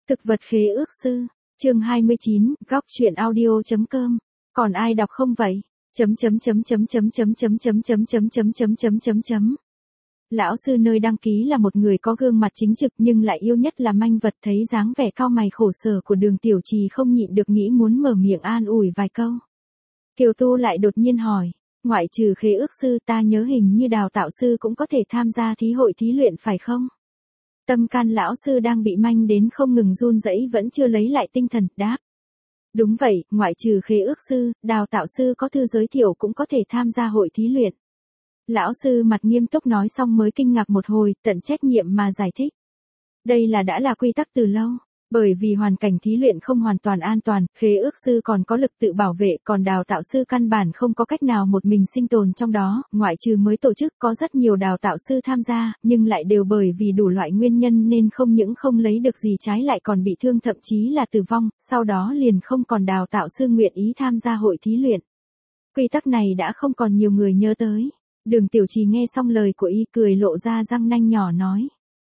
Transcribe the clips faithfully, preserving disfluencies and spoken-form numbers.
Thực vật khế ước sư, chương hai mươi chín, góc truyện audio.com. Còn ai đọc không vậy? Chấm chấm chấm chấm chấm chấm chấm chấm chấm chấm chấm chấm chấm chấm chấm. Lão sư nơi đăng ký là một người có gương mặt chính trực nhưng lại yêu nhất là manh vật, thấy dáng vẻ cau mày khổ sở của Đường Tiểu Trì không nhịn được nghĩ muốn mở miệng an ủi vài câu. Kiều Tu lại đột nhiên hỏi, ngoại trừ khế ước sư ta nhớ hình như đào tạo sư cũng có thể tham gia thí hội thí luyện phải không? Tâm can lão sư đang bị manh đến không ngừng run rẩy vẫn chưa lấy lại tinh thần, đáp. Đúng vậy, ngoại trừ khế ước sư, đào tạo sư có thư giới thiệu cũng có thể tham gia hội thí luyện. Lão sư mặt nghiêm túc nói xong mới kinh ngạc một hồi, tận trách nhiệm mà giải thích. Đây là đã là quy tắc từ lâu. Bởi vì hoàn cảnh thí luyện không hoàn toàn an toàn, khế ước sư còn có lực tự bảo vệ, còn đào tạo sư căn bản không có cách nào một mình sinh tồn trong đó, ngoại trừ mới tổ chức có rất nhiều đào tạo sư tham gia, nhưng lại đều bởi vì đủ loại nguyên nhân nên không những không lấy được gì trái lại còn bị thương thậm chí là tử vong, sau đó liền không còn đào tạo sư nguyện ý tham gia hội thí luyện. Quy tắc này đã không còn nhiều người nhớ tới. Đường Tiểu Trì nghe xong lời của y cười lộ ra răng nanh nhỏ nói.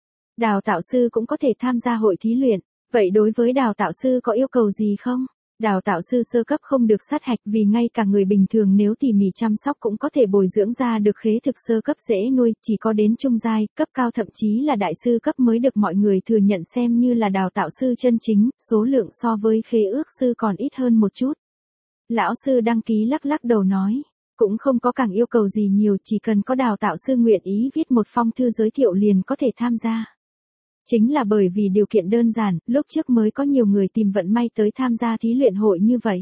Đào tạo sư cũng có thể tham gia hội thí luyện. Vậy đối với đào tạo sư có yêu cầu gì không? Đào tạo sư sơ cấp không được sát hạch vì ngay cả người bình thường nếu tỉ mỉ chăm sóc cũng có thể bồi dưỡng ra được khế thực sơ cấp dễ nuôi, chỉ có đến trung giai, cấp cao thậm chí là đại sư cấp mới được mọi người thừa nhận xem như là đào tạo sư chân chính, số lượng so với khế ước sư còn ít hơn một chút. Lão sư đăng ký lắc lắc đầu nói, cũng không có càng yêu cầu gì nhiều, chỉ cần có đào tạo sư nguyện ý viết một phong thư giới thiệu liền có thể tham gia. Chính là bởi vì điều kiện đơn giản, lúc trước mới có nhiều người tìm vận may tới tham gia thí luyện hội như vậy.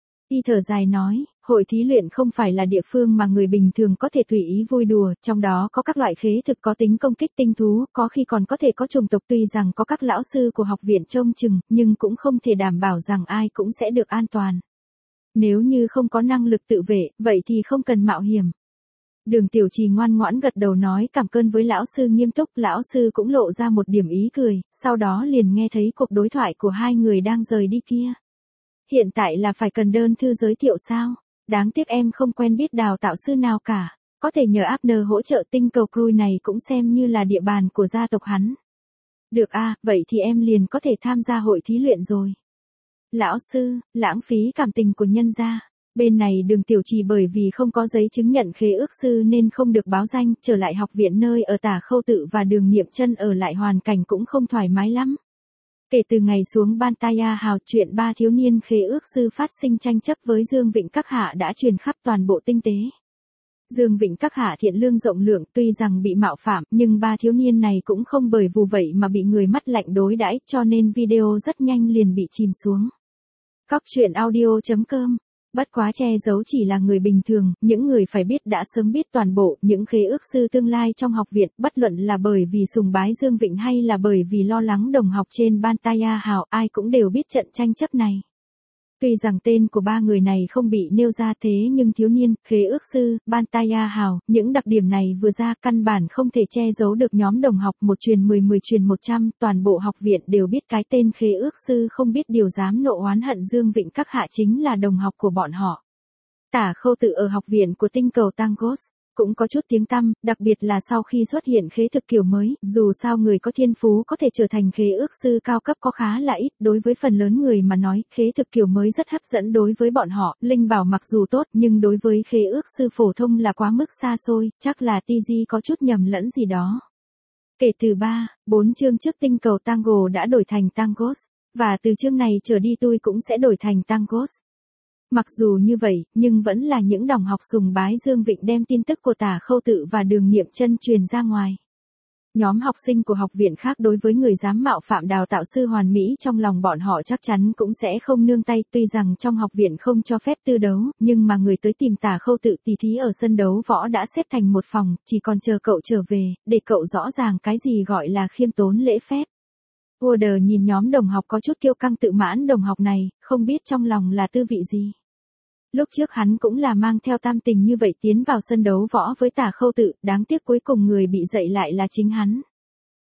Y thở dài nói, hội thí luyện không phải là địa phương mà người bình thường có thể tùy ý vui đùa, trong đó có các loại khế thực có tính công kích tinh thú, có khi còn có thể có chủng tộc, tuy rằng có các lão sư của học viện trông chừng, nhưng cũng không thể đảm bảo rằng ai cũng sẽ được an toàn. Nếu như không có năng lực tự vệ, vậy thì không cần mạo hiểm. Đường Tiểu Trì ngoan ngoãn gật đầu nói cảm ơn với lão sư nghiêm túc, lão sư cũng lộ ra một điểm ý cười, sau đó liền nghe thấy cuộc đối thoại của hai người đang rời đi kia. Hiện tại là phải cần đơn thư giới thiệu sao? Đáng tiếc em không quen biết đào tạo sư nào cả, có thể nhờ Abner hỗ trợ, tinh cầu Cruise này cũng xem như là địa bàn của gia tộc hắn. Được a, à, vậy thì em liền có thể tham gia hội thí luyện rồi. Lão sư, lãng phí cảm tình của nhân gia. Bên này Đường Tiểu Trì bởi vì không có giấy chứng nhận khế ước sư nên không được báo danh, trở lại học viện nơi ở Tả Khâu Tự và Đường Niệm Chân ở lại hoàn cảnh cũng không thoải mái lắm. Kể từ ngày xuống Bantaya Hào, chuyện ba thiếu niên khế ước sư phát sinh tranh chấp với Dương Vịnh Các Hạ đã truyền khắp toàn bộ tinh tế. Dương Vịnh Các Hạ thiện lương rộng lượng, tuy rằng bị mạo phạm, nhưng ba thiếu niên này cũng không bởi vụ vậy mà bị người mắt lạnh đối đãi, cho nên video rất nhanh liền bị chìm xuống. Góc truyện audio.com. Bất quá che giấu chỉ là người bình thường, những người phải biết đã sớm biết toàn bộ, những khế ước sư tương lai trong học viện, bất luận là bởi vì sùng bái Dương Vịnh hay là bởi vì lo lắng đồng học trên Bantaya Hào, ai cũng đều biết trận tranh chấp này. Tuy rằng tên của ba người này không bị nêu ra thế nhưng thiếu niên, khế ước sư, Bantaya Hào, những đặc điểm này vừa ra căn bản không thể che giấu được nhóm đồng học, một truyền mười mười truyền một trăm, toàn bộ học viện đều biết cái tên khế ước sư không biết điều dám nộ oán hận Dương Vịnh Các Hạ chính là đồng học của bọn họ. Tả Khâu Tự ở học viện của tinh cầu Tangos cũng có chút tiếng tăm, đặc biệt là sau khi xuất hiện khế thực kiểu mới, dù sao người có thiên phú có thể trở thành khế ước sư cao cấp có khá là ít, đối với phần lớn người mà nói, khế thực kiểu mới rất hấp dẫn đối với bọn họ, linh bảo mặc dù tốt nhưng đối với khế ước sư phổ thông là quá mức xa xôi, chắc là tê giê có chút nhầm lẫn gì đó. Kể từ ba, bốn chương trước tinh cầu Tango đã đổi thành Tangos, và từ chương này trở đi tôi cũng sẽ đổi thành Tangos. Mặc dù như vậy, nhưng vẫn là những đồng học sùng bái Dương Vịnh đem tin tức của Tả Khâu Tự và Đường Niệm Chân truyền ra ngoài. Nhóm học sinh của học viện khác đối với người dám mạo phạm đào tạo sư hoàn mỹ trong lòng bọn họ chắc chắn cũng sẽ không nương tay, tuy rằng trong học viện không cho phép tư đấu, nhưng mà người tới tìm Tả Khâu Tự tỉ thí ở sân đấu võ đã xếp thành một phòng, chỉ còn chờ cậu trở về, để cậu rõ ràng cái gì gọi là khiêm tốn lễ phép. Warder nhìn nhóm đồng học có chút kiêu căng tự mãn đồng học này, không biết trong lòng là tư vị gì. Lúc trước hắn cũng là mang theo tam tình như vậy tiến vào sân đấu võ với Tả Khâu Tự, đáng tiếc cuối cùng người bị dạy lại là chính hắn.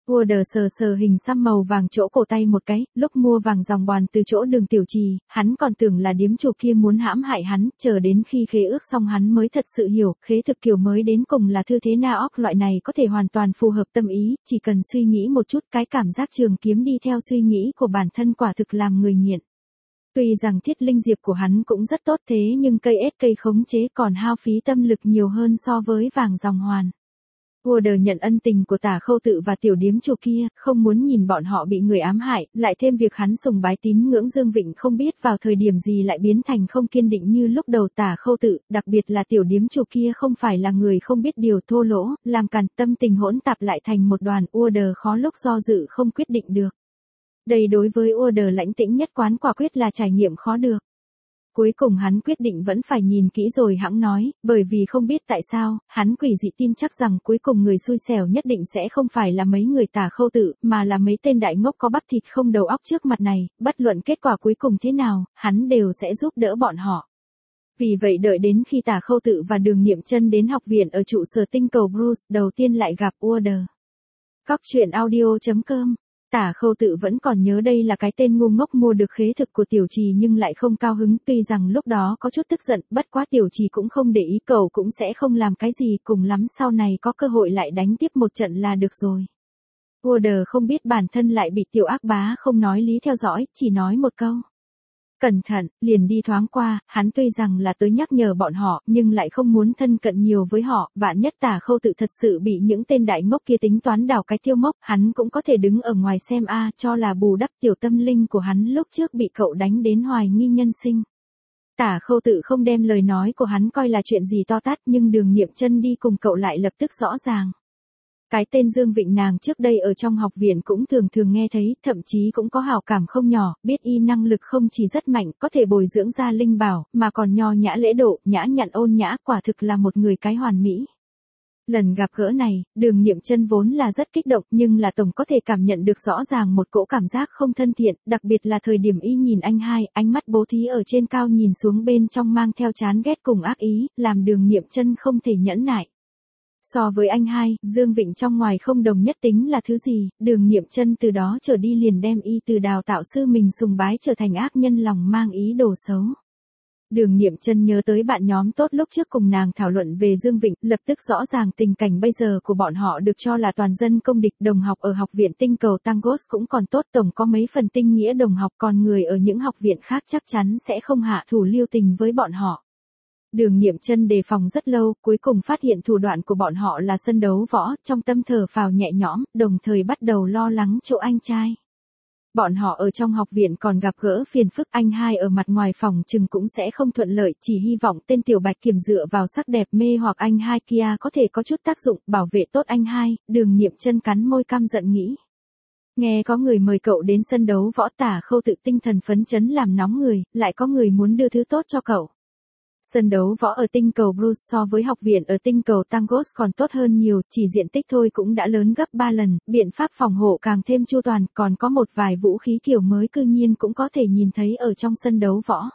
Wonder sờ sờ hình xăm màu vàng chỗ cổ tay một cái, lúc mua vàng dòng bòn từ chỗ Đường Tiểu Trì, hắn còn tưởng là điếm chủ kia muốn hãm hại hắn, chờ đến khi khế ước xong hắn mới thật sự hiểu, khế thực kiểu mới đến cùng là thư thế nào óc loại này có thể hoàn toàn phù hợp tâm ý, chỉ cần suy nghĩ một chút cái cảm giác trường kiếm đi theo suy nghĩ của bản thân quả thực làm người nghiện. Tuy rằng thiết linh diệp của hắn cũng rất tốt thế nhưng cây ết cây khống chế còn hao phí tâm lực nhiều hơn so với vàng dòng hoàn. Wonder nhận ân tình của Tả Khâu Tự và tiểu điếm chủ kia, không muốn nhìn bọn họ bị người ám hại, lại thêm việc hắn sùng bái tín ngưỡng Dương Vịnh không biết vào thời điểm gì lại biến thành không kiên định như lúc đầu Tả Khâu Tự, đặc biệt là tiểu điếm chủ kia không phải là người không biết điều thô lỗ, làm càn tâm tình hỗn tạp lại thành một đoàn. Wonder khó lúc do dự không quyết định được. Đây đối với Wonder lãnh tĩnh nhất quán quả quyết là trải nghiệm khó được. Cuối cùng hắn quyết định vẫn phải nhìn kỹ rồi hẵng nói, bởi vì không biết tại sao, hắn quỷ dị tin chắc rằng cuối cùng người xui xẻo nhất định sẽ không phải là mấy người Tả Khâu Tự, mà là mấy tên đại ngốc có bắp thịt không đầu óc trước mặt này, bất luận kết quả cuối cùng thế nào, hắn đều sẽ giúp đỡ bọn họ. Vì vậy đợi đến khi Tả Khâu Tự và Đường Niệm Chân đến học viện ở trụ sở tinh cầu Bruce, đầu tiên lại gặp Wonder. Góc truyện audio chấm com. Tả Khâu Tự vẫn còn nhớ đây là cái tên ngu ngốc mua được khế thực của Tiểu Trì nhưng lại không cao hứng, tuy rằng lúc đó có chút tức giận, bất quá Tiểu Trì cũng không để ý, cậu cũng sẽ không làm cái gì, cùng lắm sau này có cơ hội lại đánh tiếp một trận là được rồi. Wonder không biết bản thân lại bị Tiểu Ác Bá không nói lý theo dõi, chỉ nói một câu. Cẩn thận, liền đi thoáng qua, hắn tuy rằng là tới nhắc nhở bọn họ, nhưng lại không muốn thân cận nhiều với họ, vạn nhất Tả Khâu Tự thật sự bị những tên đại ngốc kia tính toán đào cái tiêu mốc, hắn cũng có thể đứng ở ngoài xem a, cho là bù đắp tiểu tâm linh của hắn lúc trước bị cậu đánh đến hoài nghi nhân sinh. Tả Khâu Tự không đem lời nói của hắn coi là chuyện gì to tát, nhưng Đường Niệm Chân đi cùng cậu lại lập tức rõ ràng. Cái tên Dương Vịnh nàng trước đây ở trong học viện cũng thường thường nghe thấy, thậm chí cũng có hảo cảm không nhỏ, biết y năng lực không chỉ rất mạnh, có thể bồi dưỡng ra linh bảo, mà còn nho nhã lễ độ, nhã nhặn ôn nhã, quả thực là một người cái hoàn mỹ. Lần gặp gỡ này, Đường Niệm Chân vốn là rất kích động, nhưng là tổng có thể cảm nhận được rõ ràng một cỗ cảm giác không thân thiện, đặc biệt là thời điểm y nhìn anh hai, ánh mắt bố thí ở trên cao nhìn xuống bên trong mang theo chán ghét cùng ác ý, làm Đường Niệm Chân không thể nhẫn nại. So với anh hai, Dương Vịnh trong ngoài không đồng nhất tính là thứ gì, Đường Niệm Chân từ đó trở đi liền đem y từ đào tạo sư mình sùng bái trở thành ác nhân lòng mang ý đồ xấu. Đường Niệm Chân nhớ tới bạn nhóm tốt lúc trước cùng nàng thảo luận về Dương Vịnh, lập tức rõ ràng tình cảnh bây giờ của bọn họ được cho là toàn dân công địch, đồng học ở học viện tinh cầu Tangos cũng còn tốt, tổng có mấy phần tinh nghĩa đồng học, còn người ở những học viện khác chắc chắn sẽ không hạ thủ lưu tình với bọn họ. Đường Niệm Chân đề phòng rất lâu, cuối cùng phát hiện thủ đoạn của bọn họ là sân đấu võ, trong tâm thở phào nhẹ nhõm, đồng thời bắt đầu lo lắng chỗ anh trai. Bọn họ ở trong học viện còn gặp gỡ phiền phức, anh hai ở mặt ngoài phòng chừng cũng sẽ không thuận lợi, chỉ hy vọng tên tiểu bạch kiểm dựa vào sắc đẹp mê hoặc anh hai kia có thể có chút tác dụng, bảo vệ tốt anh hai. Đường Niệm Chân cắn môi căm giận nghĩ. Nghe có người mời cậu đến sân đấu võ, Tả Khâu Tự tinh thần phấn chấn làm nóng người, lại có người muốn đưa thứ tốt cho cậu. Sân đấu võ ở tinh cầu Bruce so với học viện ở tinh cầu Tangos còn tốt hơn nhiều, chỉ diện tích thôi cũng đã lớn gấp ba lần, biện pháp phòng hộ càng thêm chu toàn, còn có một vài vũ khí kiểu mới cư nhiên cũng có thể nhìn thấy ở trong sân đấu võ.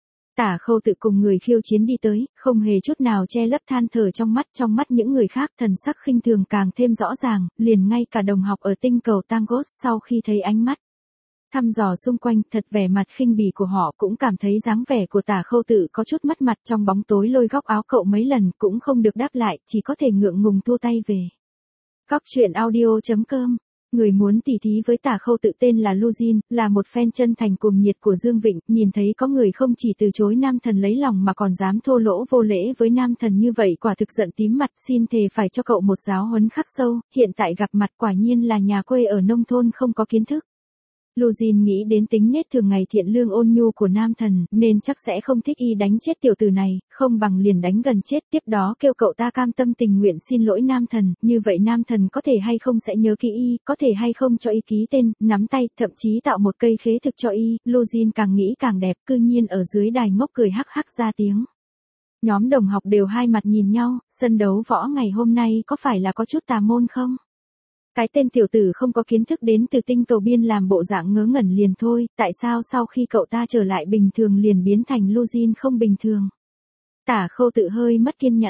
Tả Khâu Tự cùng người khiêu chiến đi tới, không hề chút nào che lấp than thở trong mắt, trong mắt những người khác thần sắc khinh thường càng thêm rõ ràng, liền ngay cả đồng học ở tinh cầu Tangos sau khi thấy ánh mắt thăm dò xung quanh, thật vẻ mặt khinh bỉ của họ cũng cảm thấy dáng vẻ của Tả Khâu Tự có chút mất mặt, trong bóng tối lôi góc áo cậu mấy lần cũng không được đáp lại, chỉ có thể ngượng ngùng thua tay về. Góc truyện audio chấm com. Người muốn tỉ thí với Tả Khâu Tự tên là Luzin, là một fan chân thành cuồng nhiệt của Dương Vịnh, nhìn thấy có người không chỉ từ chối nam thần lấy lòng mà còn dám thô lỗ vô lễ với nam thần như vậy, quả thực giận tím mặt, xin thề phải cho cậu một giáo huấn khắc sâu, hiện tại gặp mặt quả nhiên là nhà quê ở nông thôn không có kiến thức. Luzin nghĩ đến tính nết thường ngày thiện lương ôn nhu của nam thần, nên chắc sẽ không thích y đánh chết tiểu tử này, không bằng liền đánh gần chết, tiếp đó kêu cậu ta cam tâm tình nguyện xin lỗi nam thần, như vậy nam thần có thể hay không sẽ nhớ kỹ y, có thể hay không cho y ký tên, nắm tay, thậm chí tạo một cây khế thực cho y. Luzin càng nghĩ càng đẹp, cư nhiên ở dưới đài ngốc cười hắc hắc ra tiếng. Nhóm đồng học đều hai mặt nhìn nhau, sân đấu võ ngày hôm nay có phải là có chút tà môn không? Cái tên tiểu tử không có kiến thức đến từ tinh cầu biên làm bộ dạng ngớ ngẩn liền thôi, tại sao sau khi cậu ta trở lại bình thường liền biến thành Luzin không bình thường? Tả Khâu Tự hơi mất kiên nhẫn,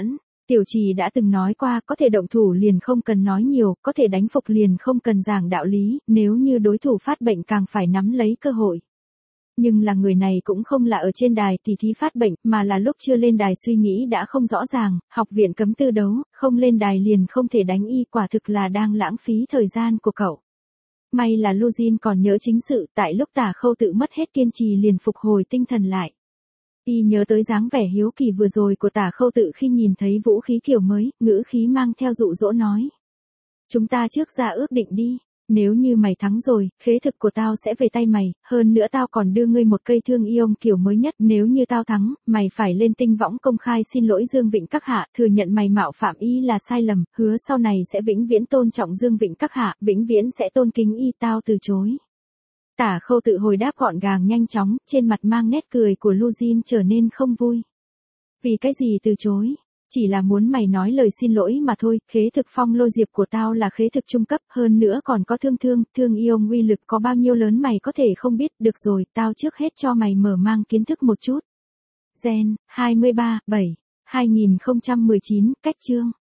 Tiểu Trì đã từng nói qua, có thể động thủ liền không cần nói nhiều, có thể đánh phục liền không cần giảng đạo lý, nếu như đối thủ phát bệnh càng phải nắm lấy cơ hội. Nhưng là người này cũng không là ở trên đài tỉ thí phát bệnh, mà là lúc chưa lên đài suy nghĩ đã không rõ ràng, học viện cấm tư đấu, không lên đài liền không thể đánh y, quả thực là đang lãng phí thời gian của cậu. May là Lujin còn nhớ chính sự, tại lúc Tả Khâu Tự mất hết kiên trì liền phục hồi tinh thần lại. Y nhớ tới dáng vẻ hiếu kỳ vừa rồi của Tả Khâu Tự khi nhìn thấy vũ khí kiểu mới, ngữ khí mang theo dụ dỗ nói. Chúng ta trước ra ước định đi, nếu như mày thắng rồi, khế thực của tao sẽ về tay mày, hơn nữa tao còn đưa ngươi một cây thương ion kiểu mới nhất, nếu như tao thắng, mày phải lên tinh võng công khai xin lỗi Dương Vịnh các hạ, thừa nhận mày mạo phạm y là sai lầm, hứa sau này sẽ vĩnh viễn tôn trọng Dương Vịnh các hạ, vĩnh viễn sẽ tôn kính y, tao từ chối. Tả Khâu Tự hồi đáp gọn gàng nhanh chóng, trên mặt mang nét cười của Lujin trở nên không vui. Vì cái gì từ chối? Chỉ là muốn mày nói lời xin lỗi mà thôi, khế thực phong lô diệp của tao là khế thực trung cấp, hơn nữa còn có thương thương, thương ion uy lực có bao nhiêu lớn mày có thể không biết, được rồi, tao trước hết cho mày mở mang kiến thức một chút. Gen, hai mươi ba, bảy, hai nghìn không trăm mười chín, cách chương.